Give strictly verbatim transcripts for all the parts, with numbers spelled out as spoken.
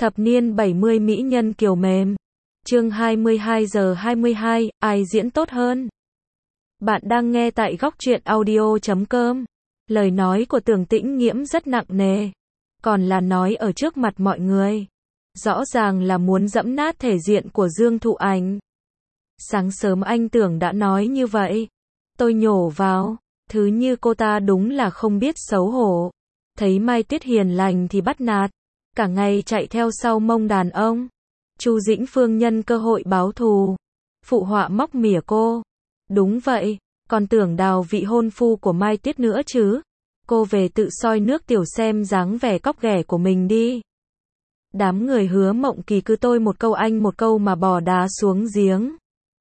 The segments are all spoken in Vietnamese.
Thập niên bảy mươi mỹ nhân kiều mềm. Chương hai mươi hai giờ hai mươi hai, ai diễn tốt hơn? Bạn đang nghe tại góc truyện audio chấm com. Lời nói của Tưởng Tĩnh Nghiễm rất nặng nề, còn là nói ở trước mặt mọi người. Rõ ràng là muốn giẫm nát thể diện của Dương Thụ Ảnh. Sáng sớm anh Tưởng đã nói như vậy. Tôi nhổ vào, thứ như cô ta đúng là không biết xấu hổ. Thấy Mai Tuyết hiền lành thì bắt nạt, cả ngày chạy theo sau mông đàn ông. Chu Dĩnh Phương nhân cơ hội báo thù, phụ họa móc mỉa cô. Đúng vậy, còn tưởng đào vị hôn phu của Mai Tuyết nữa chứ. Cô về tự soi nước tiểu xem dáng vẻ cóc ghẻ của mình đi. Đám người Hứa Mộng Kỳ cứ tôi một câu anh một câu mà bỏ đá xuống giếng.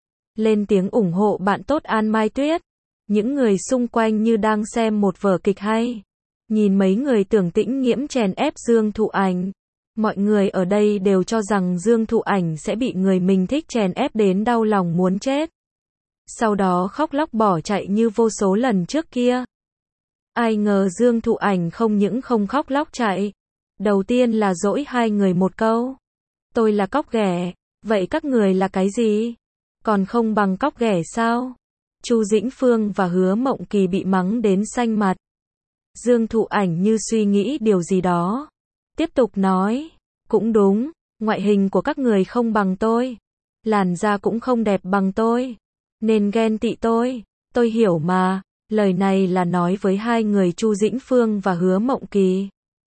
Lên tiếng ủng hộ bạn tốt An Mai Tuyết. Những người xung quanh như đang xem một vở kịch hay. Nhìn mấy người Tưởng Tĩnh Nghiễm chèn ép Dương Thụ Ảnh. Mọi người ở đây đều cho rằng Dương Thụ Ảnh sẽ bị người mình thích chèn ép đến đau lòng muốn chết. Sau đó khóc lóc bỏ chạy như vô số lần trước kia. Ai ngờ Dương Thụ Ảnh không những không khóc lóc chạy. Đầu tiên là dỗi hai người một câu. Tôi là cóc ghẻ, vậy các người là cái gì? Còn không bằng cóc ghẻ sao? Chu Dĩnh Phương và Hứa Mộng Kỳ bị mắng đến xanh mặt. Dương Thụ Ảnh như suy nghĩ điều gì đó. Tiếp tục nói, cũng đúng, ngoại hình của các người không bằng tôi. Làn da cũng không đẹp bằng tôi. Nên ghen tị tôi. Tôi hiểu mà, lời này là nói với hai người Chu Dĩnh Phương và Hứa Mộng Kỳ.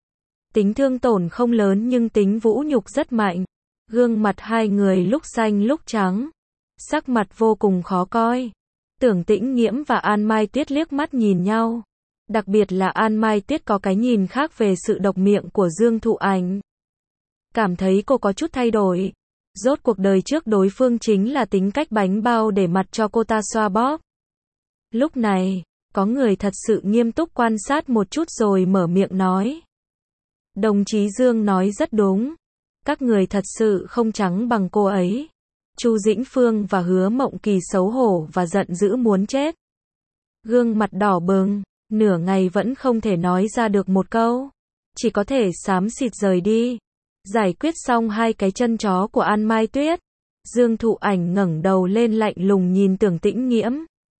Tính thương tổn không lớn nhưng tính vũ nhục rất mạnh. Gương mặt hai người lúc xanh lúc trắng. Sắc mặt vô cùng khó coi. Tưởng Tĩnh Nghiễm và An Mai Tuyết liếc mắt nhìn nhau. Đặc biệt là An Mai Tuyết có cái nhìn khác về sự độc miệng của Dương Thụ Ảnh. Cảm thấy cô có chút thay đổi. Rốt cuộc đời trước đối phương chính là tính cách bánh bao để mặt cho cô ta xoa bóp. Lúc này, có người thật sự nghiêm túc quan sát một chút rồi mở miệng nói. Đồng chí Dương nói rất đúng. Các người thật sự không trắng bằng cô ấy. Chu Dĩnh Phương và Hứa Mộng Kỳ xấu hổ và giận dữ muốn chết. Gương mặt đỏ bừng, nửa ngày vẫn không thể nói ra được một câu. Chỉ có thể xám xịt rời đi. Giải quyết xong hai cái chân chó của An Mai Tuyết. Dương Thụ Ảnh ngẩng đầu lên lạnh lùng nhìn Tưởng Tĩnh Nghiễm.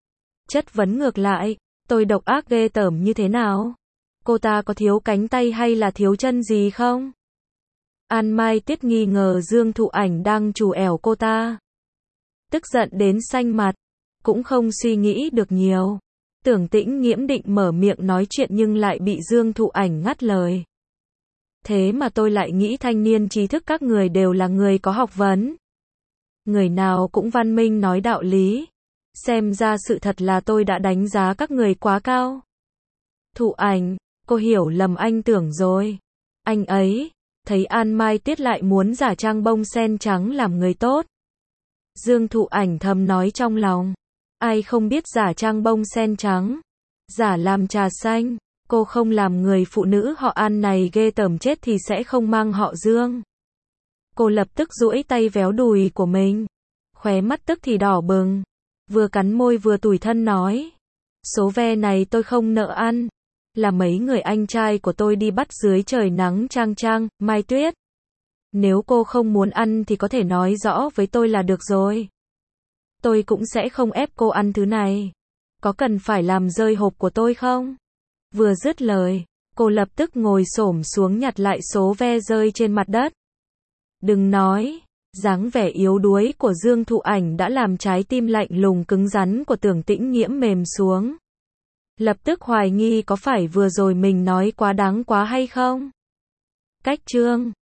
Chất vấn ngược lại, tôi độc ác ghê tởm như thế nào? Cô ta có thiếu cánh tay hay là thiếu chân gì không? An Mai Tuyết nghi ngờ Dương Thụ Ảnh đang trù ẻo cô ta. Tức giận đến xanh mặt, cũng không suy nghĩ được nhiều. Tưởng Tĩnh Nghiễm định mở miệng nói chuyện nhưng lại bị Dương Thụ Ảnh ngắt lời. Thế mà tôi lại nghĩ thanh niên trí thức các người đều là người có học vấn. Người nào cũng văn minh nói đạo lý. Xem ra sự thật là tôi đã đánh giá các người quá cao. Thụ Ảnh, cô hiểu lầm anh Tưởng rồi. Anh ấy, thấy An Mai Tuyết lại muốn giả trang bông sen trắng làm người tốt. Dương Thụ Ảnh thầm nói trong lòng. Ai không biết giả trang bông sen trắng. Giả làm trà xanh. Cô không làm người phụ nữ họ An này ghê tởm chết thì sẽ không mang họ Dương. Cô lập tức duỗi tay véo đùi của mình. Khóe mắt tức thì đỏ bừng. Vừa cắn môi vừa tủi thân nói. Số ve này tôi không nợ ăn. Là mấy người anh trai của tôi đi bắt dưới trời nắng chang chang, Mai Tuyết. Nếu cô không muốn ăn thì có thể nói rõ với tôi là được rồi. Tôi cũng sẽ không ép cô ăn thứ này. Có cần phải làm rơi hộp của tôi không? Vừa dứt lời, cô lập tức ngồi xổm xuống nhặt lại số ve rơi trên mặt đất. Đừng nói, dáng vẻ yếu đuối của Dương Thụ Ảnh đã làm trái tim lạnh lùng cứng rắn của Tưởng Tĩnh Nghiễm mềm xuống. Lập tức hoài nghi có phải vừa rồi mình nói quá đáng quá hay không? Cách chương